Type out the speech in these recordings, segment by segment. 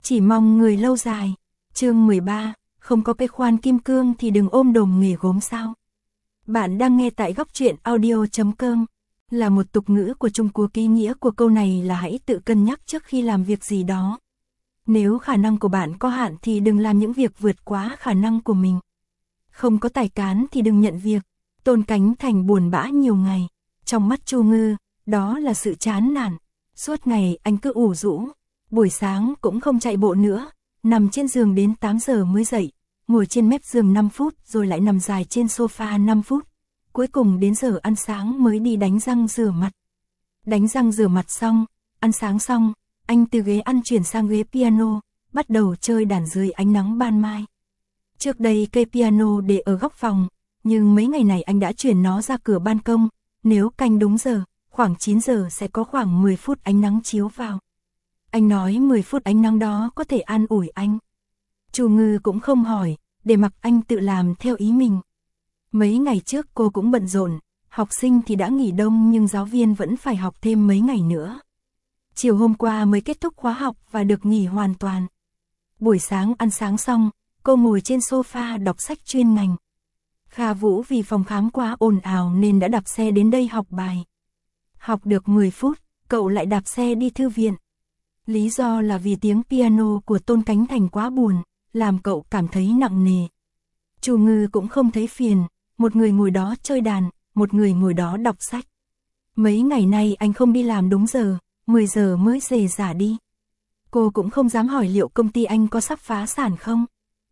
Chỉ mong người lâu dài. Chương 13, không có cái khoan kim cương thì đừng ôm đồm nghề gốm sao. Bạn đang nghe tại góc truyện audio.com. Là một tục ngữ của Trung Quốc, ý nghĩa của câu này là hãy tự cân nhắc trước khi làm việc gì đó. Nếu khả năng của bạn có hạn thì đừng làm những việc vượt quá khả năng của mình. Không có tài cán thì đừng nhận việc. Tôn Cánh Thành buồn bã nhiều ngày. Trong mắt Chu Ngư, đó là sự chán nản. Suốt ngày anh cứ ủ rũ. Buổi sáng cũng không chạy bộ nữa. Nằm trên giường đến 8 giờ mới dậy. Ngồi trên mép giường 5 phút rồi lại nằm dài trên sofa 5 phút. Cuối cùng đến giờ ăn sáng mới đi đánh răng rửa mặt. Đánh răng rửa mặt xong, ăn sáng xong, anh từ ghế ăn chuyển sang ghế piano, bắt đầu chơi đàn dưới ánh nắng ban mai. Trước đây cây piano để ở góc phòng, nhưng mấy ngày này anh đã chuyển nó ra cửa ban công. Nếu canh đúng giờ, khoảng 9 giờ sẽ có khoảng 10 phút ánh nắng chiếu vào. Anh nói 10 phút ánh nắng đó có thể an ủi anh. Chu Ngư cũng không hỏi, để mặc anh tự làm theo ý mình. Mấy ngày trước cô cũng bận rộn, học sinh thì đã nghỉ đông nhưng giáo viên vẫn phải học thêm mấy ngày nữa. Chiều hôm qua mới kết thúc khóa học và được nghỉ hoàn toàn. Buổi sáng ăn sáng xong, cô ngồi trên sofa đọc sách chuyên ngành. Kha Vũ vì phòng khám quá ồn ào nên đã đạp xe đến đây học bài. Học được 10 phút, cậu lại đạp xe đi thư viện. Lý do là vì tiếng piano của Tôn Cánh Thành quá buồn, làm cậu cảm thấy nặng nề. Chu Ngư cũng không thấy phiền, một người ngồi đó chơi đàn, một người ngồi đó đọc sách. Mấy ngày nay anh không đi làm đúng giờ, 10 giờ mới rề rả đi. Cô cũng không dám hỏi liệu công ty anh có sắp phá sản không.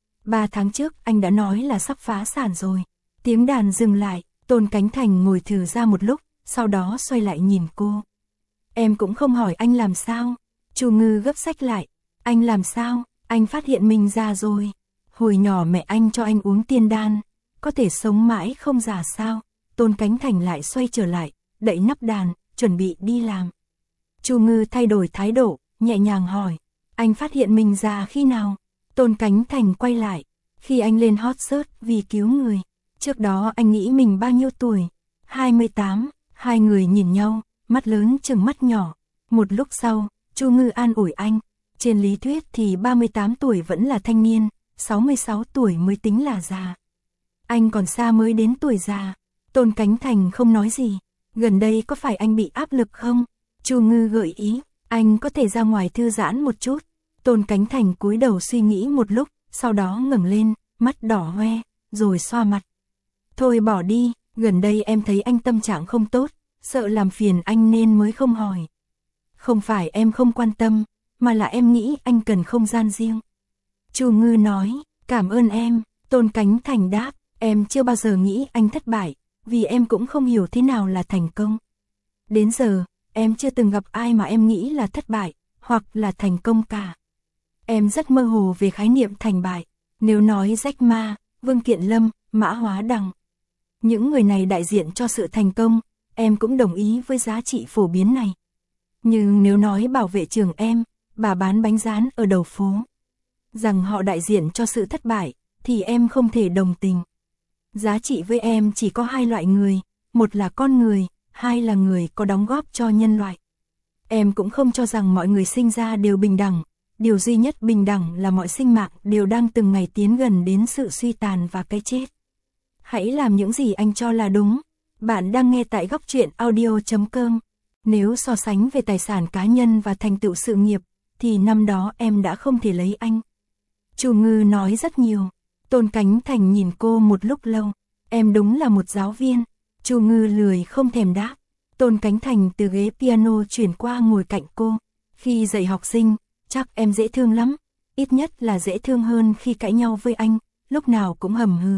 3 tháng trước anh đã nói là sắp phá sản rồi. Tiếng đàn dừng lại, Tôn Cánh Thành ngồi thử ra một lúc, sau đó xoay lại nhìn cô. Em cũng không hỏi anh làm sao. Chu Ngư gấp sách lại. Anh làm sao? Anh phát hiện mình già rồi. Hồi nhỏ mẹ anh cho anh uống tiên đan, có thể sống mãi không già sao? Tôn Cánh Thành lại xoay trở lại, đậy nắp đàn, chuẩn bị đi làm. Chu Ngư thay đổi thái độ, nhẹ nhàng hỏi. Anh phát hiện mình già khi nào? Tôn Cánh Thành quay lại. Khi anh lên hot search vì cứu người. Trước đó anh nghĩ mình bao nhiêu tuổi? 28. Hai người nhìn nhau, mắt lớn chừng mắt nhỏ. Một lúc sau, Chu Ngư an ủi anh. Trên lý thuyết thì 38 tuổi vẫn là thanh niên, 66 tuổi mới tính là già. Anh còn xa mới đến tuổi già. Tôn Cánh Thành không nói gì. Gần đây có phải anh bị áp lực không? Chu Ngư gợi ý. Anh có thể ra ngoài thư giãn một chút. Tôn Cánh Thành cúi đầu suy nghĩ một lúc, sau đó ngẩng lên, mắt đỏ hoe, rồi xoa mặt. Thôi bỏ đi, gần đây em thấy anh tâm trạng không tốt, sợ làm phiền anh nên mới không hỏi. Không phải em không quan tâm, mà là em nghĩ anh cần không gian riêng. Chu Ngư nói, cảm ơn em. Tôn Cánh Thành đáp, em chưa bao giờ nghĩ anh thất bại, vì em cũng không hiểu thế nào là thành công. Đến giờ, em chưa từng gặp ai mà em nghĩ là thất bại, hoặc là thành công cả. Em rất mơ hồ về khái niệm thành bại. Nếu nói Jack Ma, Vương Kiện Lâm, Mã Hóa Đằng, những người này đại diện cho sự thành công, em cũng đồng ý với giá trị phổ biến này. Nhưng nếu nói bảo vệ trường em, bà bán bánh rán ở đầu phố, rằng họ đại diện cho sự thất bại, thì em không thể đồng tình. Giá trị với em chỉ có hai loại người, một là con người, hai là người có đóng góp cho nhân loại. Em cũng không cho rằng mọi người sinh ra đều bình đẳng, điều duy nhất bình đẳng là mọi sinh mạng đều đang từng ngày tiến gần đến sự suy tàn và cái chết. Hãy làm những gì anh cho là đúng. Bạn đang nghe tại góc truyện audio.com. Nếu so sánh về tài sản cá nhân và thành tựu sự nghiệp, thì năm đó em đã không thể lấy anh. Chu Ngư nói rất nhiều. Tôn Cánh Thành nhìn cô một lúc lâu. Em đúng là một giáo viên. Chu Ngư lười không thèm đáp. Tôn Cánh Thành từ ghế piano chuyển qua ngồi cạnh cô. Khi dạy học sinh, chắc em dễ thương lắm. Ít nhất là dễ thương hơn khi cãi nhau với anh, lúc nào cũng hầm hừ.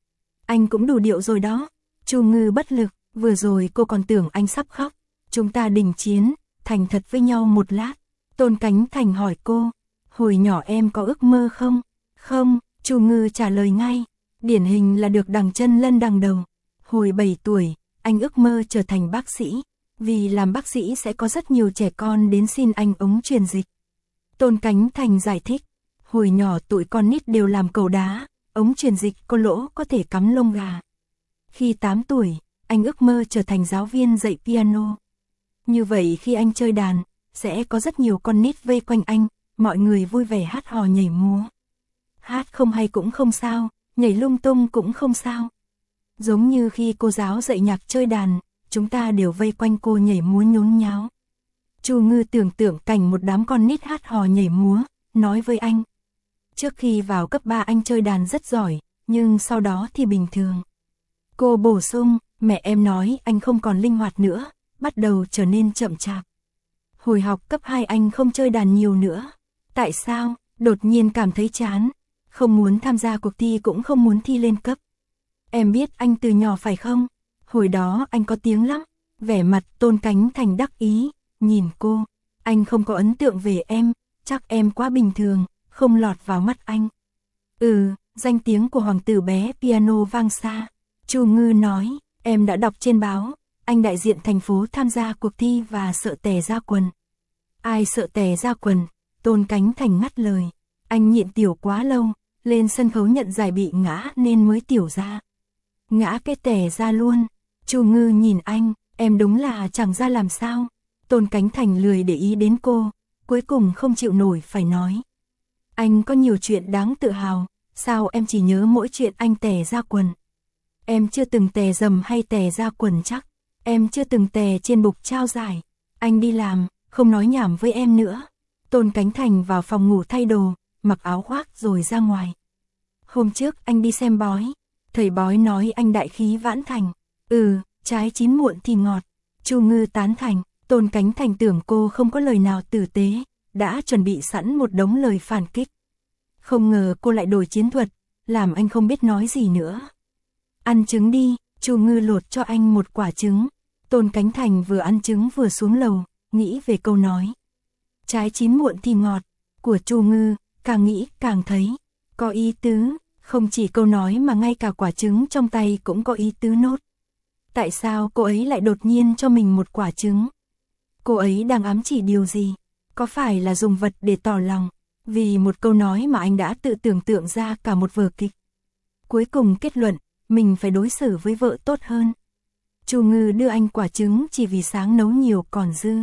Anh cũng đủ điệu rồi đó. Chu Ngư bất lực, vừa rồi cô còn tưởng anh sắp khóc. Chúng ta đình chiến, thành thật với nhau một lát. Tôn Cánh Thành hỏi cô, hồi nhỏ em có ước mơ không? Không, Chu Ngư trả lời ngay. Điển hình là được đằng chân lân đằng đầu. Hồi 7 tuổi, anh ước mơ trở thành bác sĩ. Vì làm bác sĩ sẽ có rất nhiều trẻ con đến xin anh ống truyền dịch. Tôn Cánh Thành giải thích, hồi nhỏ tụi con nít đều làm cầu đá, ống truyền dịch có lỗ có thể cắm lông gà. Khi 8 tuổi, anh ước mơ trở thành giáo viên dạy piano. Như vậy khi anh chơi đàn, sẽ có rất nhiều con nít vây quanh anh, mọi người vui vẻ hát hò nhảy múa. Hát không hay cũng không sao, nhảy lung tung cũng không sao. Giống như khi cô giáo dạy nhạc chơi đàn, chúng ta đều vây quanh cô nhảy múa nhốn nháo. Chu Ngư tưởng tượng cảnh một đám con nít hát hò nhảy múa, nói với anh. Trước khi vào cấp 3 anh chơi đàn rất giỏi, nhưng sau đó thì bình thường. Cô bổ sung, mẹ em nói anh không còn linh hoạt nữa, bắt đầu trở nên chậm chạp. Hồi học cấp 2 anh không chơi đàn nhiều nữa. Tại sao? Đột nhiên cảm thấy chán. Không muốn tham gia cuộc thi cũng không muốn thi lên cấp. Em biết anh từ nhỏ phải không? Hồi đó anh có tiếng lắm. Vẻ mặt Tôn Cánh Thành đắc ý, nhìn cô. Anh không có ấn tượng về em, chắc em quá bình thường, không lọt vào mắt anh. Danh tiếng của hoàng tử bé piano vang xa. Chu Ngư nói, em đã đọc trên báo, anh đại diện thành phố tham gia cuộc thi và sợ tè ra quần. Ai sợ tè ra quần? Tôn Cánh Thành ngắt lời. Anh nhịn tiểu quá lâu, lên sân khấu nhận giải bị ngã nên mới tiểu ra. Ngã cái tè ra luôn. Chu Ngư nhìn anh, em đúng là chẳng ra làm sao. Tôn Cánh Thành lười để ý đến cô, cuối cùng không chịu nổi phải nói. Anh có nhiều chuyện đáng tự hào, sao em chỉ nhớ mỗi chuyện anh tè ra quần. Em chưa từng tè dầm hay tè ra quần chắc. Em chưa từng tè trên bục trao giải. Anh đi làm, không nói nhảm với em nữa. Tôn Cánh Thành vào phòng ngủ thay đồ, mặc áo khoác rồi ra ngoài. Hôm trước anh đi xem bói. Thầy bói nói anh đại khí vãn thành. Trái chín muộn thì ngọt. Chu Ngư tán thành. Tôn Cánh Thành tưởng cô không có lời nào tử tế, đã chuẩn bị sẵn một đống lời phản kích. Không ngờ cô lại đổi chiến thuật, làm anh không biết nói gì nữa. Ăn trứng đi. Chu Ngư lột cho anh một quả trứng. Tôn Cánh Thành vừa ăn trứng vừa xuống lầu, nghĩ về câu nói. Trái chín muộn thì ngọt, của Chu Ngư, càng nghĩ càng thấy có ý tứ, không chỉ câu nói mà ngay cả quả trứng trong tay cũng có ý tứ nốt. Tại sao cô ấy lại đột nhiên cho mình một quả trứng? Cô ấy đang ám chỉ điều gì? Có phải là dùng vật để tỏ lòng? Vì một câu nói mà anh đã tự tưởng tượng ra cả một vở kịch. Cuối cùng kết luận, mình phải đối xử với vợ tốt hơn. Chu Ngư đưa anh quả trứng chỉ vì sáng nấu nhiều còn dư.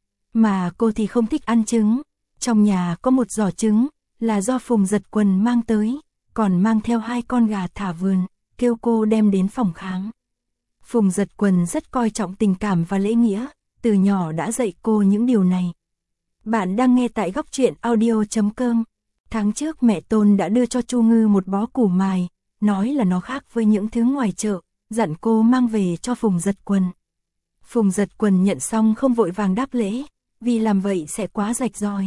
Mà cô thì không thích ăn trứng. Trong nhà có một giỏ trứng, là do Phùng Giật Quần mang tới, còn mang theo 2 con gà thả vườn, kêu cô đem đến phòng khám. Phùng Giật Quần rất coi trọng tình cảm và lễ nghĩa, từ nhỏ đã dạy cô những điều này. Bạn đang nghe tại góc truyện audio.com. Tháng trước mẹ Tôn đã đưa cho Chu Ngư một bó củ mài, nói là nó khác với những thứ ngoài chợ, dặn cô mang về cho Phùng Giật Quần. Phùng Giật Quần nhận xong không vội vàng đáp lễ, vì làm vậy sẽ quá rạch ròi.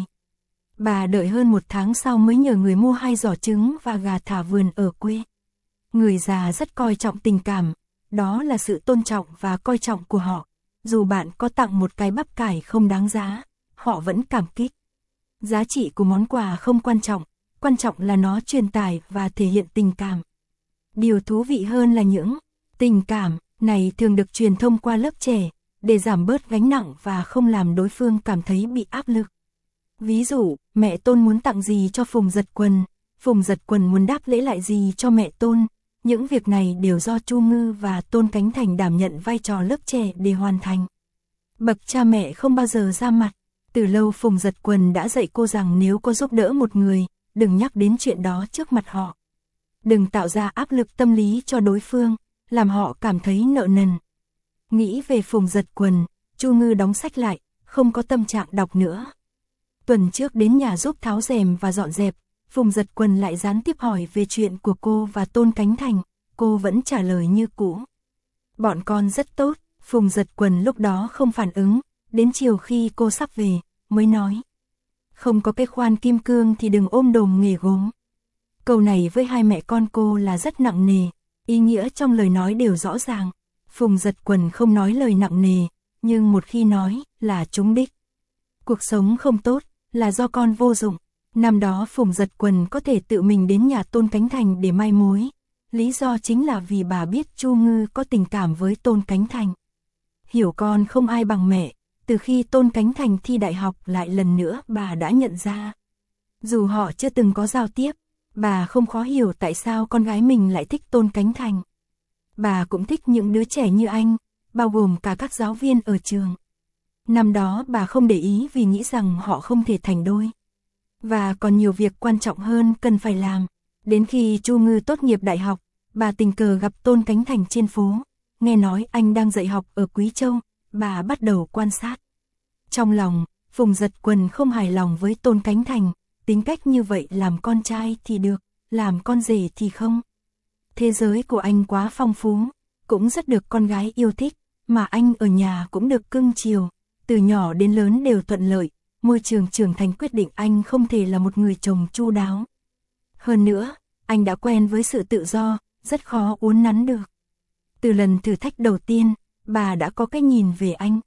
Bà đợi hơn 1 tháng sau mới nhờ người mua 2 giỏ trứng và gà thả vườn ở quê. Người già rất coi trọng tình cảm, đó là sự tôn trọng và coi trọng của họ. Dù bạn có tặng một cái bắp cải không đáng giá, họ vẫn cảm kích. Giá trị của món quà không quan trọng là nó truyền tải và thể hiện tình cảm. Điều thú vị hơn là những tình cảm này thường được truyền thông qua lớp trẻ, để giảm bớt gánh nặng và không làm đối phương cảm thấy bị áp lực. Ví dụ, mẹ Tôn muốn tặng gì cho Phùng Giật Quần, Phùng Giật Quần muốn đáp lễ lại gì cho mẹ Tôn. Những việc này đều do Chu Ngư và Tôn Cánh Thành đảm nhận vai trò lớp trẻ để hoàn thành. Bậc cha mẹ không bao giờ ra mặt. Từ lâu Phùng Giật Quần đã dạy cô rằng nếu có giúp đỡ một người, đừng nhắc đến chuyện đó trước mặt họ. Đừng tạo ra áp lực tâm lý cho đối phương, làm họ cảm thấy nợ nần. Nghĩ về Phùng Giật Quần, Chu Ngư đóng sách lại, không có tâm trạng đọc nữa. Tuần trước đến nhà giúp tháo rèm và dọn dẹp, Phùng Giật Quần lại gián tiếp hỏi về chuyện của cô và Tôn Cánh Thành, cô vẫn trả lời như cũ. Bọn con rất tốt. Phùng Giật Quần lúc đó không phản ứng, đến chiều khi cô sắp về, mới nói. Không có cái khoan kim cương thì đừng ôm đồm nghề gốm. Câu này với hai mẹ con cô là rất nặng nề, ý nghĩa trong lời nói đều rõ ràng. Phùng Giật Quần không nói lời nặng nề, nhưng một khi nói là trúng đích. Cuộc sống không tốt, là do con vô dụng. Năm đó Phùng Giật Quần có thể tự mình đến nhà Tôn Cánh Thành để mai mối. Lý do chính là vì bà biết Chu Ngư có tình cảm với Tôn Cánh Thành. Hiểu con không ai bằng mẹ, từ khi Tôn Cánh Thành thi đại học lại lần nữa bà đã nhận ra. Dù họ chưa từng có giao tiếp, bà không khó hiểu tại sao con gái mình lại thích Tôn Cánh Thành. Bà cũng thích những đứa trẻ như anh, bao gồm cả các giáo viên ở trường. Năm đó bà không để ý vì nghĩ rằng họ không thể thành đôi. Và còn nhiều việc quan trọng hơn cần phải làm. Đến khi Chu Ngư tốt nghiệp đại học, bà tình cờ gặp Tôn Cánh Thành trên phố. Nghe nói anh đang dạy học ở Quý Châu, bà bắt đầu quan sát. Trong lòng, Phùng Dật Quần không hài lòng với Tôn Cánh Thành, tính cách như vậy làm con trai thì được, làm con rể thì không. Thế giới của anh quá phong phú, cũng rất được con gái yêu thích, mà anh ở nhà cũng được cưng chiều, từ nhỏ đến lớn đều thuận lợi, môi trường trưởng thành quyết định anh không thể là một người chồng chu đáo. Hơn nữa, anh đã quen với sự tự do, rất khó uốn nắn được. Từ lần thử thách đầu tiên, bà đã có cái nhìn về anh.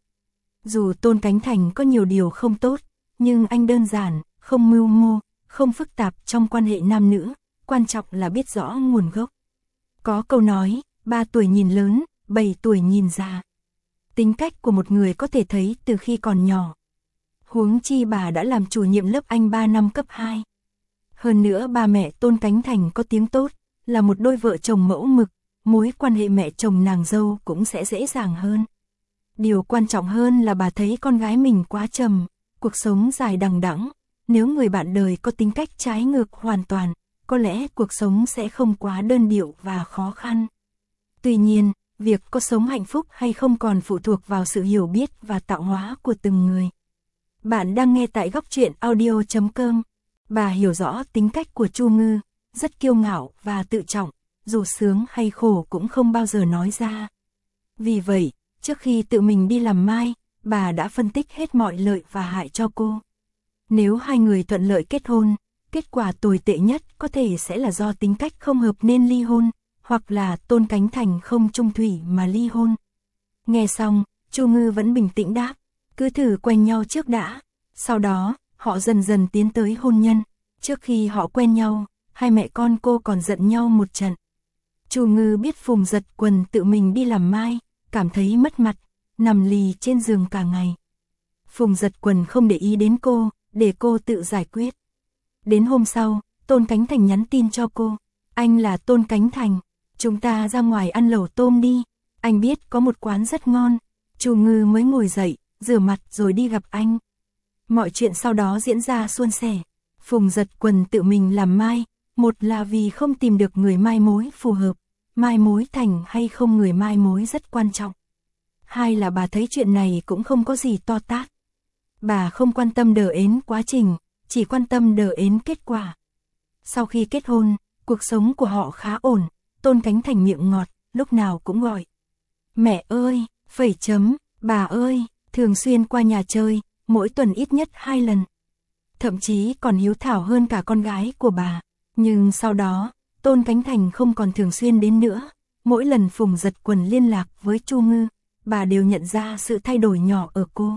Dù Tôn Cánh Thành có nhiều điều không tốt, nhưng anh đơn giản, không mưu mô, không phức tạp trong quan hệ nam nữ, quan trọng là biết rõ nguồn gốc. Có câu nói, 3 tuổi nhìn lớn, 7 tuổi nhìn già. Tính cách của một người có thể thấy từ khi còn nhỏ. Huống chi bà đã làm chủ nhiệm lớp Anh 3 năm cấp 2. Hơn nữa ba mẹ Tôn Cánh Thành có tiếng tốt, là một đôi vợ chồng mẫu mực, mối quan hệ mẹ chồng nàng dâu cũng sẽ dễ dàng hơn. Điều quan trọng hơn là bà thấy con gái mình quá trầm, cuộc sống dài đằng đẵng, nếu người bạn đời có tính cách trái ngược hoàn toàn, có lẽ cuộc sống sẽ không quá đơn điệu và khó khăn. Tuy nhiên, việc có sống hạnh phúc hay không còn phụ thuộc vào sự hiểu biết và tạo hóa của từng người. Bạn đang nghe tại Góc Truyện Audio.com. Bà hiểu rõ tính cách của Chu Ngư, rất kiêu ngạo và tự trọng, dù sướng hay khổ cũng không bao giờ nói ra. Vì vậy, trước khi tự mình đi làm mai, bà đã phân tích hết mọi lợi và hại cho cô. Nếu hai người thuận lợi kết hôn, kết quả tồi tệ nhất có thể sẽ là do tính cách không hợp nên ly hôn, hoặc là Tôn Cánh Thành không chung thủy mà ly hôn. Nghe xong, Chu Ngư vẫn bình tĩnh đáp, cứ thử quen nhau trước đã, sau đó, họ dần dần tiến tới hôn nhân. Trước khi họ quen nhau, hai mẹ con cô còn giận nhau một trận. Chu Ngư biết Phùng Dật Quần tự mình đi làm mai, cảm thấy mất mặt, nằm lì trên giường cả ngày. Phùng Dật Quần không để ý đến cô, để cô tự giải quyết. Đến hôm sau, Tôn Cánh Thành nhắn tin cho cô, anh là Tôn Cánh Thành, chúng ta ra ngoài ăn lẩu tôm đi, anh biết có một quán rất ngon. Chu Ngư mới ngồi dậy, rửa mặt rồi đi gặp anh. Mọi chuyện sau đó diễn ra suôn sẻ. Phùng Dật Quần tự mình làm mai, một là vì không tìm được người mai mối phù hợp, mai mối thành hay không người mai mối rất quan trọng. Hai là bà thấy chuyện này cũng không có gì to tát. Bà không quan tâm đờ ến quá trình, chỉ quan tâm đờ ến kết quả. Sau khi kết hôn, cuộc sống của họ khá ổn, Tôn Cánh Thành miệng ngọt, lúc nào cũng gọi. Mẹ ơi, phẩy chấm, bà ơi, thường xuyên qua nhà chơi, mỗi tuần ít nhất 2 lần. Thậm chí còn hiếu thảo hơn cả con gái của bà. Nhưng sau đó, Tôn Cánh Thành không còn thường xuyên đến nữa. Mỗi lần Phùng Dật Quần liên lạc với Chu Ngư, bà đều nhận ra sự thay đổi nhỏ ở cô.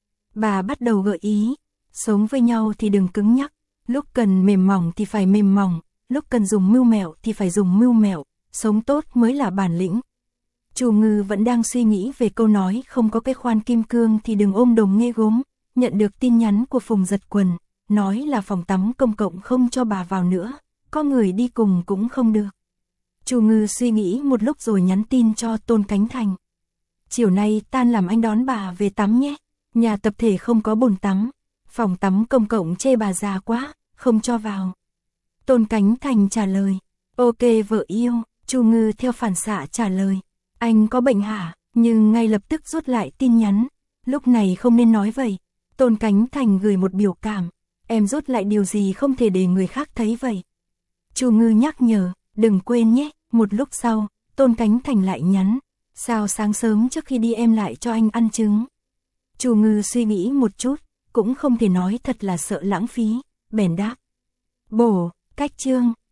Bà bắt đầu gợi ý, sống với nhau thì đừng cứng nhắc, lúc cần mềm mỏng thì phải mềm mỏng, lúc cần dùng mưu mẹo thì phải dùng mưu mẹo, sống tốt mới là bản lĩnh. Chu Ngư vẫn đang suy nghĩ về câu nói không có cái khoan kim cương thì đừng ôm đồng nghê gốm, nhận được tin nhắn của Phùng Dật Quần, nói là phòng tắm công cộng không cho bà vào nữa, có người đi cùng cũng không được. Chu Ngư suy nghĩ một lúc rồi nhắn tin cho Tôn Cánh Thành. Chiều nay tan làm anh đón bà về tắm nhé, nhà tập thể không có bồn tắm, phòng tắm công cộng chê bà già quá, không cho vào. Tôn Cánh Thành trả lời, ok vợ yêu. Chu Ngư theo phản xạ trả lời, anh có bệnh hả, nhưng ngay lập tức rút lại tin nhắn, lúc này không nên nói vậy. Tôn Cánh Thành gửi một biểu cảm, em rút lại điều gì không thể để người khác thấy vậy. Chu Ngư nhắc nhở, đừng quên nhé. Một lúc sau, Tôn Cánh Thành lại nhắn, sao sáng sớm trước khi đi em lại cho anh ăn trứng. Chu Ngư suy nghĩ một chút, cũng không thể nói thật là sợ lãng phí, bèn đáp. Bổ, cách chương.